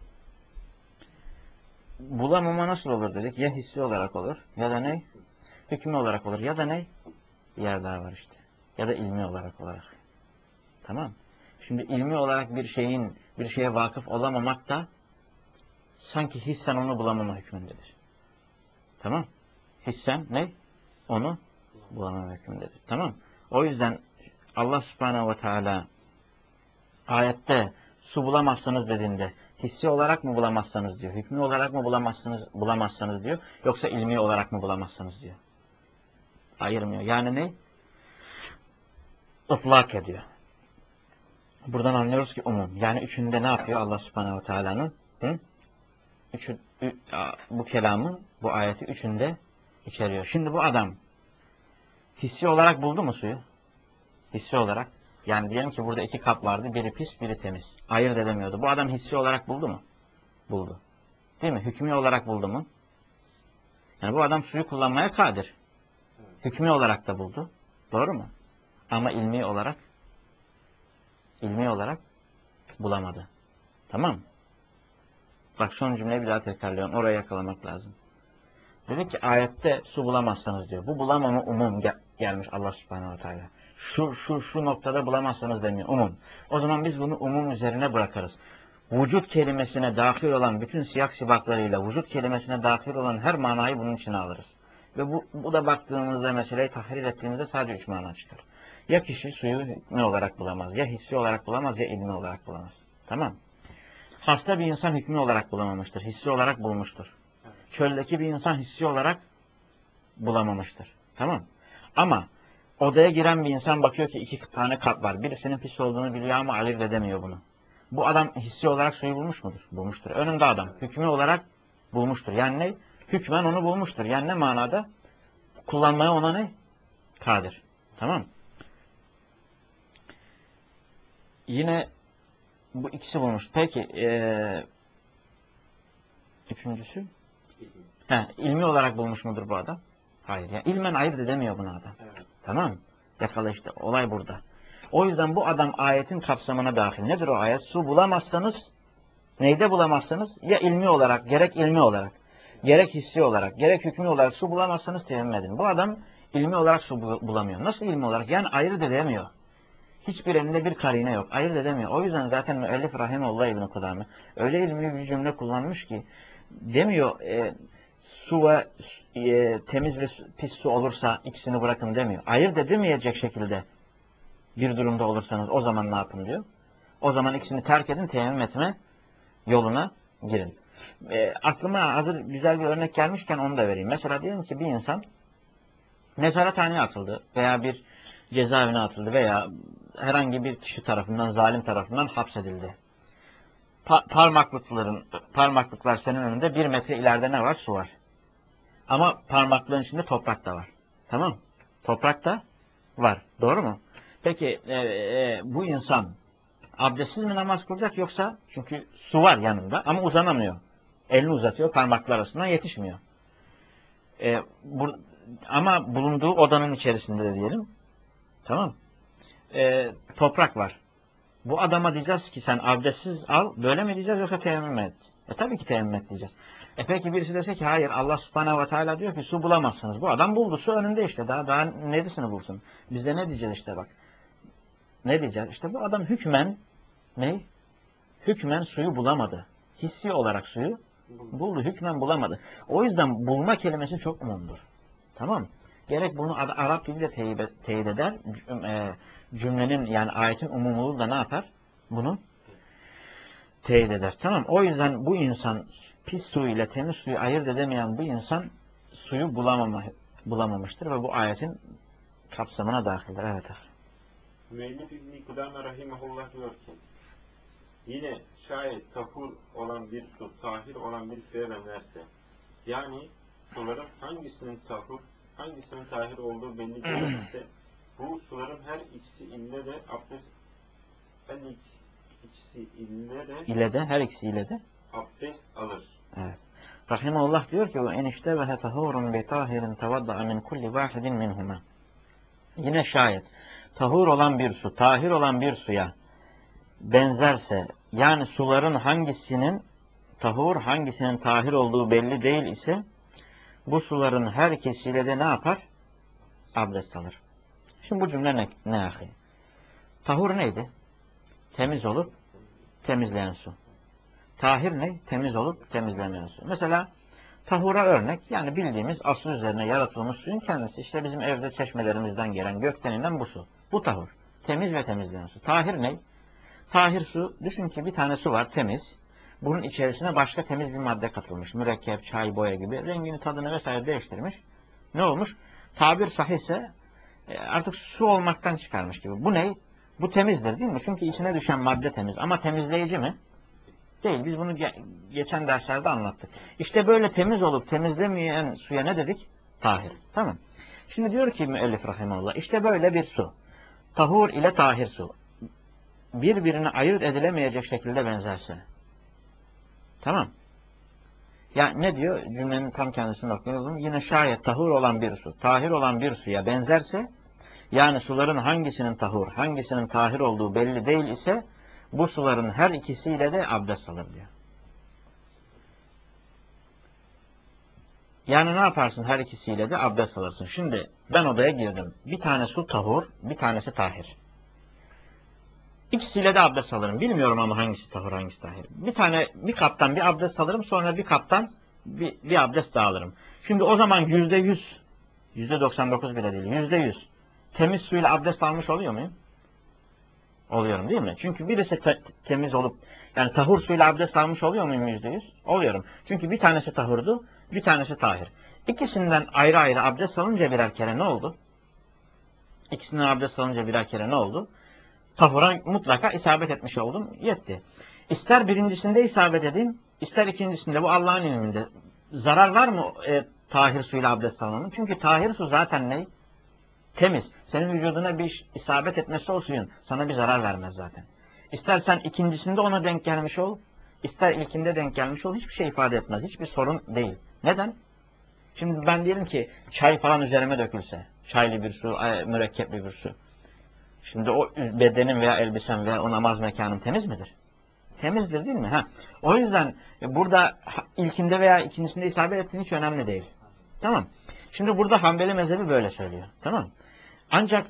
Bulamama nasıl olur dedik? Ya hissi olarak olur, ya da ne? Hükmü olarak olur, ya da ne? Bir yer daha var işte. Ya da ilmi olarak olarak. Tamam. Şimdi ilmi olarak bir şeyin, bir şeye vakıf olamamak da sanki hissen onu bulamama hükmündedir. Tamam. Hissen ne? Onu bulamama hükmündedir. Tamam. O yüzden Allah Subhanahu ve Teala ayette su bulamazsınız dediğinde hissi olarak mı bulamazsanız diyor. Hükmü olarak mı bulamazsınız, bulamazsanız diyor. Yoksa ilmi olarak mı bulamazsınız diyor. Ayırmıyor. Yani ne? Itlak ediyor. Buradan anlıyoruz ki umum. Yani üçünde ne yapıyor Allah Subhanahu ve Teala'nın? Üçü, bu kelamın, bu ayeti üçünde içeriyor. Şimdi bu adam hissi olarak buldu mu suyu? Hissi olarak. Yani diyelim ki burada iki kap vardı. Biri pis, biri temiz. Ayırt edemiyordu. Bu adam hissi olarak buldu mu? Buldu. Değil mi? Hükmü olarak buldu mu? Yani bu adam suyu kullanmaya kadir. Hükmü olarak da buldu. Doğru mu? Ama ilmi olarak ilmi olarak bulamadı. Tamam mı? Bak son cümleyi bir daha tekrarlıyorum. Oraya yakalamak lazım. Dedi ki ayette su bulamazsanız diyor. Bu bulamama umum gel gelmiş Allah Subhanahu ve Teala. Şu, şu, şu noktada bulamazsanız demiyor. Umum. O zaman biz bunu umum üzerine bırakarız. Vücut kelimesine dahil olan bütün siyak sibaklarıyla vücut kelimesine dahil olan her manayı bunun içine alırız. Ve bu, bu da baktığımızda meseleyi tahrir ettiğimizde sadece üç mana çıkar. Ya kişi suyu hükmü olarak bulamaz, ya hissi olarak bulamaz, ya ilmi olarak bulamaz. Tamam. Hasta bir insan hükmü olarak bulamamıştır, hissi olarak bulmuştur. Çöldeki bir insan hissi olarak bulamamıştır. Tamam. Ama odaya giren bir insan bakıyor ki iki tane kap var. Birisinin pis olduğunu biliyor ama ayırt edemiyor bunu. Bu adam hissi olarak suyu bulmuş mudur? Bulmuştur. Önünde adam. Hükmü olarak bulmuştur. Yani ne? Hükmen onu bulmuştur. Yani ne manada? Kullanmaya ona ne? Kadir. Tamam. Yine bu ikisi bulmuş. Peki ee, üçüncüsü? He, ilmi olarak bulmuş mudur bu adam? Hayır. Yani ilmen ayırt edemiyor bunu adam. Evet. Tamam. Yakala işte. Olay burada. O yüzden bu adam ayetin kapsamına dahil. Nedir o ayet? Su bulamazsanız, neyde bulamazsanız? Ya ilmi olarak, gerek ilmi olarak, gerek hissi olarak, gerek hükmü olarak su bulamazsanız teyemmüm edin. Bu adam ilmi olarak su bulamıyor. Nasıl ilmi olarak? Yani ayırt edemiyor. Hiçbir elinde bir karine yok. Ayırt edemiyor. O yüzden zaten müellif rahimehullah İbn-i Kudame öyle ilmi bir cümle kullanmış ki demiyor e, su ve e, temiz ve pis su olursa ikisini bırakın demiyor. Ayırt edemeyecek şekilde bir durumda olursanız o zaman ne yapın diyor. O zaman ikisini terk edin, teyemmüm etme yoluna girin. E, aklıma hazır güzel bir örnek gelmişken onu da vereyim. Mesela diyelim ki bir insan nezarethaneye atıldı veya bir cezaevine atıldı veya herhangi bir kişi tarafından, zalim tarafından hapsedildi. Pa parmaklıkların, parmaklıklar senin önünde bir metre ileride ne var? Su var. Ama parmaklığın içinde toprak da var. Tamam? Toprak da var. Doğru mu? Peki e, e, bu insan abdestsiz mi namaz kılacak yoksa çünkü su var yanında ama uzanamıyor. Elini uzatıyor, parmaklar arasından yetişmiyor. E, bu, ama bulunduğu odanın içerisinde de diyelim. Tamam. E, toprak var. Bu adama diyeceğiz ki sen abdestsiz al, böyle mi diyeceğiz yoksa teyemmüm et? E tabii ki teyemmüm et diyeceğiz. E peki birisi dese ki hayır, Allah subhanehu ve teala diyor ki su bulamazsınız. Bu adam buldu, su önünde işte, daha daha neresini bulsun? Biz de ne diyeceğiz işte bak. Ne diyeceğiz? İşte bu adam hükmen ne? Hükmen suyu bulamadı. Hissi olarak suyu buldu, hükmen bulamadı. O yüzden bulma kelimesi çok umumdur. Tamam mı? Gerek bunu Arap dili de teyit eder. Cümlenin yani ayetin umumluğu da ne yapar? Bunu teyit eder. Tamam. O yüzden bu insan pis su ile temiz suyu ayırt edemeyen bu insan suyu bulamama, bulamamıştır ve bu ayetin kapsamına dahildir. Evet. Müellif İbn-i Kudame Rahimahullah diyor ki yine şayet tahur olan bir su, tahir olan bir suya benzerse yani suların hangisinin tahur, hangisinin tahir olduğu belli değilse bu suların her ikisi ille de abdest her ikisi ille de ile de her ikisi ile de abdest alır. Evet. Rahimahullah diyor ki en iştebehe tahurun bi tahirin tevadda'a min kulli vahidin minhuma. Yine şayet tahur olan bir su, tahir olan bir suya benzerse yani suların hangisinin tahur, hangisinin tahir olduğu belli değil ise bu suların her ikisiyle de ne yapar? Abdest alır. Şimdi bu cümle ne? Ne ahi? Tahur neydi? Temiz olup temizleyen su. Tahir ne? Temiz olup temizlemeyen su. Mesela tahura örnek yani bildiğimiz asıl üzerine yaratılmış suyun kendisi. İşte bizim evde çeşmelerimizden gelen gökten inen bu su. Bu tahur. Temiz ve temizleyen su. Tahir ne? Tahir su, düşün ki bir tane su var temiz. Bunun içerisine başka temiz bir madde katılmış. Mürekkep, çay, boya gibi. Rengini, tadını vesaire değiştirmiş. Ne olmuş? Tabir sahihse artık su olmaktan çıkarmış gibi. Bu ne? Bu temizdir değil mi? Çünkü içine düşen madde temiz. Ama temizleyici mi? Değil. Biz bunu ge geçen derslerde anlattık. İşte böyle temiz olup temizlemeyen suya ne dedik? Tahir. Tamam. Şimdi diyor ki müellif rahimahullah, işte böyle bir su. Tahur ile tahir su. Birbirine ayırt edilemeyecek şekilde benzerse. Tamam. Yani ne diyor? Cümlenin tam kendisini okuyalım. Yine şayet tahur olan bir su, tahir olan bir suya benzerse, yani suların hangisinin tahur, hangisinin tahir olduğu belli değil ise, bu suların her ikisiyle de abdest alır diyor. Yani ne yaparsın? Her ikisiyle de abdest alırsın. Şimdi ben odaya girdim. Bir tane su tahur, bir tanesi tahir. İkisiyle de abdest alırım. Bilmiyorum ama hangisi tahur, hangisi tahir. Bir tane, bir kaptan bir abdest alırım, sonra bir kaptan bir, bir abdest daha alırım. Şimdi o zaman yüzde yüz, yüzde doksan dokuz bile değil, yüzde yüz temiz suyla abdest almış oluyor muyum? Oluyorum değil mi? Çünkü birisi te temiz olup, yani tahur suyla abdest almış oluyor muyum yüzde yüz? Oluyorum. Çünkü bir tanesi tahurdu, bir tanesi tahir. İkisinden ayrı ayrı abdest alınca birer kere ne oldu? İkisinden abdest alınca birer kere ne oldu? Tahura mutlaka isabet etmiş oldum. Yetti. İster birincisinde isabet edeyim, ister ikincisinde, bu Allah'ın ilminde. Zarar var mı e, tahir suyla abdest almanın? Çünkü tahir su zaten ne? Temiz. Senin vücuduna bir isabet etmesi o suyun sana bir zarar vermez zaten. İstersen ikincisinde ona denk gelmiş ol, ister ilkinde denk gelmiş ol, hiçbir şey ifade etmez. Hiçbir sorun değil. Neden? Şimdi ben diyelim ki çay falan üzerime dökülse, çaylı bir su, mürekkepli bir su. Şimdi o bedenim veya elbisem veya o namaz mekanım temiz midir? Temizdir değil mi? Ha. O yüzden burada ilkinde veya ikincisinde isabet ettiğin hiç önemli değil. Tamam. Şimdi burada Hanbeli mezhebi böyle söylüyor. Tamam. Ancak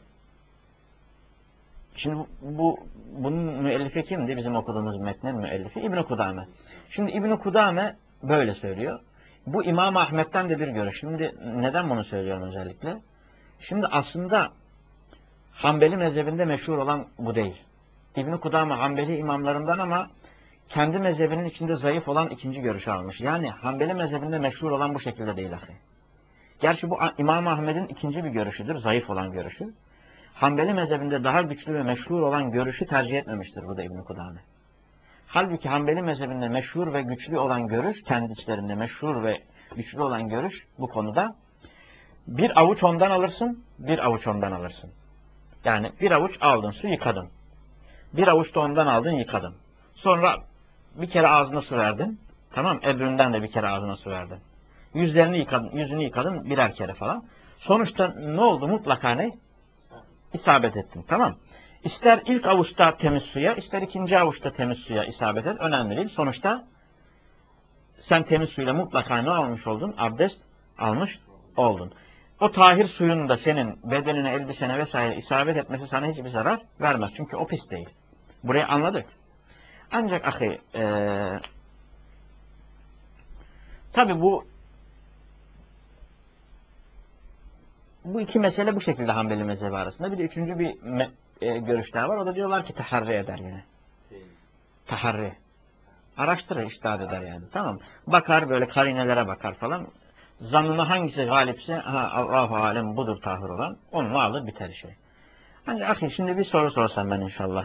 şimdi bu bunun müellifi kimdi? Bizim okuduğumuz metnin müellifi İbn-i Kudame. Şimdi İbn-i Kudame böyle söylüyor. Bu İmam Ahmet'ten de bir görüş. Şimdi neden bunu söylüyorum özellikle? Şimdi aslında Hanbeli mezhebinde meşhur olan bu değil. İbn-i Kudame Hanbeli imamlarından ama kendi mezhebinin içinde zayıf olan ikinci görüşü almış. Yani Hanbeli mezhebinde meşhur olan bu şekilde değil ahi. Gerçi bu İmam Ahmet'in ikinci bir görüşüdür, zayıf olan görüşü. Hanbeli mezhebinde daha güçlü ve meşhur olan görüşü tercih etmemiştir burada İbn-i Kudame. Halbuki Hanbeli mezhebinde meşhur ve güçlü olan görüş, kendi içlerinde meşhur ve güçlü olan görüş bu konuda bir avuç ondan alırsın, bir avuç ondan alırsın. Yani bir avuç aldın, su yıkadın. Bir avuç da ondan aldın, yıkadın. Sonra bir kere ağzına su verdin. Tamam, öbüründen de bir kere ağzına su verdin. Yüzlerini yıkadın, yüzünü yıkadın birer kere falan. Sonuçta ne oldu? Mutlaka ne? İsabet ettin. Tamam. İster ilk avuçta temiz suya, ister ikinci avuçta temiz suya isabet et. Önemli değil. Sonuçta sen temiz suyla mutlaka ne almış oldun? Abdest almış oldun. O tahir suyun da senin bedenine, elbisene vesaire isabet etmesi sana hiçbir zarar vermez. Çünkü o pis değil. Burayı anladık. Ancak ahi, ee, tabi bu bu iki mesele bu şekilde Hanbeli mezhebi arasında. Bir de üçüncü bir me, e, görüş daha var. O da diyorlar ki taharri eder yine. Taharri. Araştırır, iştahat eder yani. Tamam. Bakar böyle karinelere bakar falan. Zannına hangisi galipse ha, Allahu alem budur tahir olan. Onunla alır biter işi. Ancak ahi şimdi bir soru sorsam ben inşallah.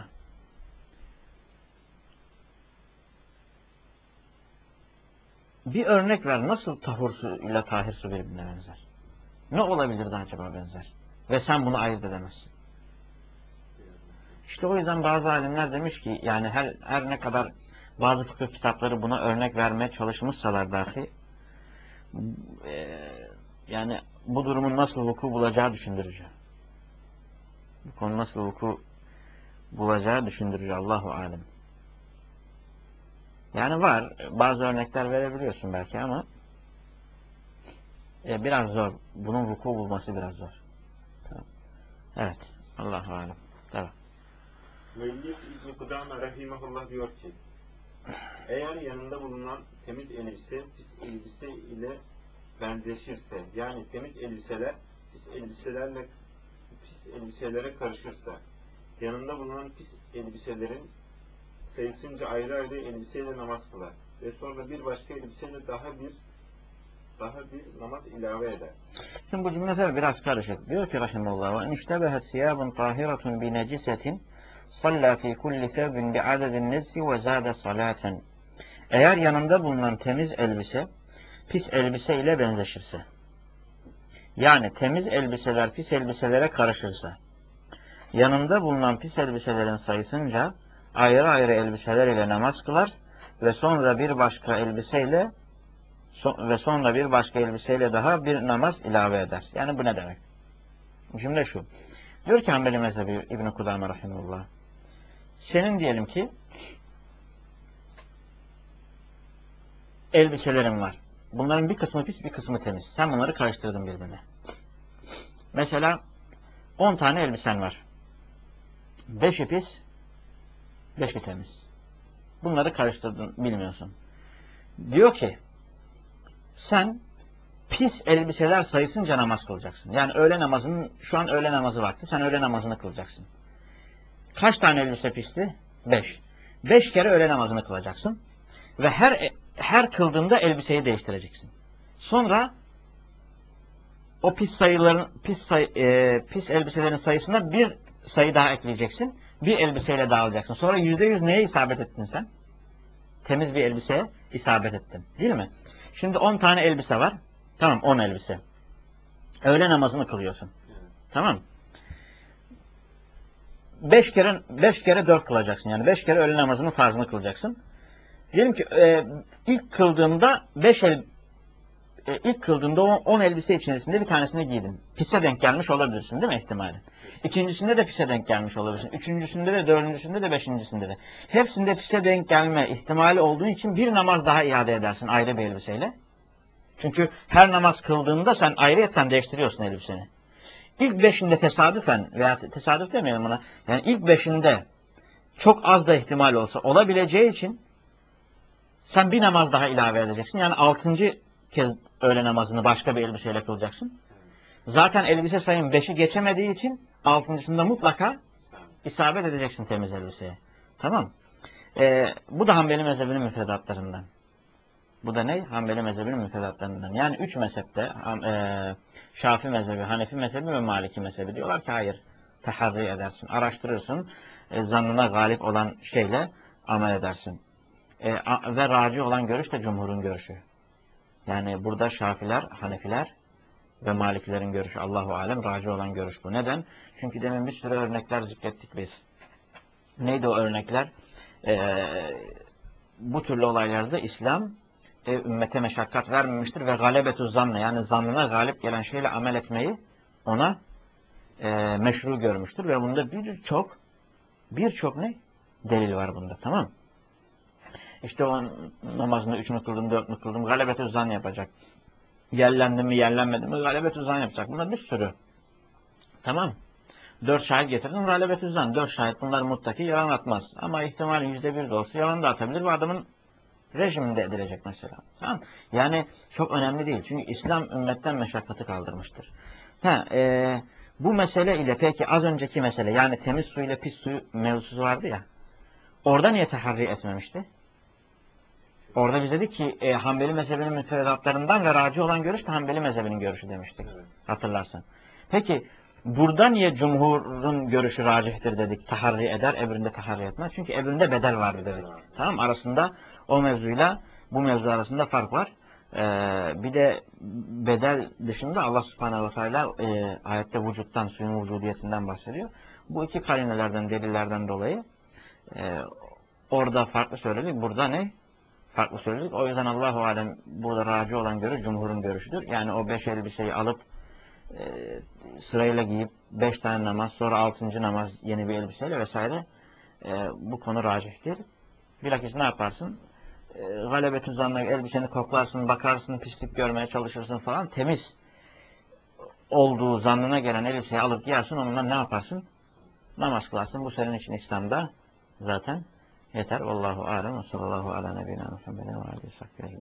Bir örnek ver. Nasıl tahur su ile tahir su birbirine benzer? Ne olabilir de acaba benzer? Ve sen bunu ayırt edemezsin. İşte o yüzden bazı alimler demiş ki yani her, her ne kadar bazı fıkıh kitapları buna örnek vermeye çalışmışsalar dahi e, yani bu durumun nasıl vuku bulacağı düşündürücü. Bu konu nasıl vuku bulacağı düşündürücü. Allahu alem. Yani var. Bazı örnekler verebiliyorsun belki ama e, biraz zor. Bunun vuku bulması biraz zor. Tamam. Evet. Allahu alem. Tamam. Müellif İbn-i Kudame rahimahullah diyor ki, eğer yanında bulunan temiz elbise pis elbise ile benzeşirse, yani temiz elbiseler pis elbiselerle pis elbiselere karışırsa, yanında bulunan pis elbiselerin sayısınca ayrı ayrı elbiseyle namaz kılar ve sonra bir başka elbiseyle daha bir daha bir namaz ilave eder. Şimdi bu cümleler biraz karışık. Diyor ki rahimahullah ve iniştebehet siyabun tahiratun bi necisetin salla fi kulli sevbin bi adedin nezzi ve zade salaten. Eğer yanında bulunan temiz elbise pis elbise ile benzeşirse, yani temiz elbiseler pis elbiselere karışırsa, yanında bulunan pis elbiselerin sayısınca ayrı ayrı elbiseler ile namaz kılar ve sonra bir başka elbiseyle so ve sonra bir başka elbiseyle daha bir namaz ilave eder. Yani bu ne demek? Cümle şu. Diyor ki Hanbeli mezhebi İbn-i Kudame rahimahullah. Senin diyelim ki elbiselerin var. Bunların bir kısmı pis, bir kısmı temiz. Sen bunları karıştırdın birbirine. Mesela on tane elbisen var. beşi pis, beşi temiz. Bunları karıştırdın, bilmiyorsun. Diyor ki sen pis elbiseler sayısınca namaz kılacaksın. Yani öğle namazının, şu an öğle namazı vakti, sen öğle namazını kılacaksın. Kaç tane elbise pisti? Beş. Beş kere öğle namazını kılacaksın. Ve her her kıldığında elbiseyi değiştireceksin. Sonra o pis sayıların pis sayı, e, pis elbiselerin sayısına bir sayı daha ekleyeceksin. Bir elbiseyle dağılacaksın. Sonra yüzde yüz neye isabet ettin sen? Temiz bir elbiseye isabet ettin. Değil mi? Şimdi on tane elbise var. Tamam, on elbise. Öğle namazını kılıyorsun. Tamam. Beş kere beş kere dört kılacaksın. Yani beş kere öğle namazının farzını kılacaksın. Diyelim ki e, ilk kıldığında beş el e, ilk kıldığında on elbise içerisinde bir tanesini giydin. Pise denk gelmiş olabilirsin değil mi ihtimali? İkincisinde de pise denk gelmiş olabilirsin. Üçüncüsünde de, dördüncüsünde de, beşincisinde de. Hepsinde pise denk gelme ihtimali olduğu için bir namaz daha iade edersin ayrı bir elbiseyle. Çünkü her namaz kıldığında sen ayrıyetten değiştiriyorsun elbiseni. İlk beşinde tesadüfen veya tesadüf demeyelim buna. Yani ilk beşinde çok az da ihtimal olsa olabileceği için sen bir namaz daha ilave edeceksin. Yani altıncı kez öğle namazını başka bir elbiseyle kılacaksın? Zaten elbise sayın beşi geçemediği için altıncısında mutlaka isabet edeceksin temiz elbiseye. Tamam. Ee, bu da Hanbeli mezhebinin müfredatlarından. Bu da ne? Hanbeli mezhebinin müfredatlarından. Yani üç mezhepte e, Şafii mezhebi, Hanefi mezhebi ve Maliki mezhebi diyorlar ki hayır. Tahazzi edersin. Araştırırsın. E, zannına galip olan şeyle amel edersin. E, a, ve raci olan görüş de cumhurun görüşü. Yani burada Şafiler, Hanefiler ve Malikilerin görüşü. Allahu alem raci olan görüş bu. Neden? Çünkü demin bir sürü örnekler zikrettik biz. Neydi o örnekler? Ee, bu türlü olaylarda İslam e, ümmete meşakkat vermemiştir ve galebetü zanne yani zannına galip gelen şeyle amel etmeyi ona e, meşru görmüştür ve bunda birçok birçok ne? Delil var bunda. Tamam. İşte o namazını üç mü kıldım, dört mü kıldım, galebetü zanne yapacak. Yerlendim mi, yerlenmedim mi, galebetü zanne yapacak. Bunda bir sürü. Tamam. Dört şahit getirdim, galebetü zanne. Dört şahit bunlar muttaki yalan atmaz. Ama ihtimali yüzde bir de olsa yalan da atabilir ve adamın rejiminde edilecek mesela. Tamam. Yani çok önemli değil. Çünkü İslam ümmetten meşakkatı kaldırmıştır. Ha, e, bu mesele ile peki az önceki mesele yani temiz su ile pis su mevzusu vardı ya. Orada niye taharri etmemişti? Orada biz dedik ki e, Hanbeli mezhebinin müfredatlarından ve raci olan görüş de Hanbeli mezhebinin görüşü demiştik. Evet. Hatırlarsan. Peki burada niye cumhurun görüşü racihtir dedik, taharri eder, öbüründe taharri etmez? Çünkü öbüründe bedel vardı dedik. Evet. Tamam, arasında o mevzuyla bu mevzu arasında fark var. Ee, bir de bedel dışında Allah subhanehu ve teala e, ayette vücuttan, suyun vücudiyetinden bahsediyor. Bu iki karinelerden, delillerden dolayı e, orada farklı söyledik, burada ne? Farklı söyledik. O yüzden Allahu alem burada raci olan görüş cumhurun görüşüdür. Yani o beş elbiseyi alıp e, sırayla giyip beş tane namaz, sonra altıncı namaz yeni bir elbiseyle vesaire e, bu konu racihtir. Bilakis ne yaparsın? E, galebetü zanna elbiseni koklarsın, bakarsın, pislik görmeye çalışırsın falan. Temiz olduğu zannına gelen elbiseyi alıp giyersin, onunla ne yaparsın? Namaz kılarsın. Bu senin için İslam'da zaten yeter. Vallahu alem ve sallallahu ala nebine Muhammeden ve aleyhi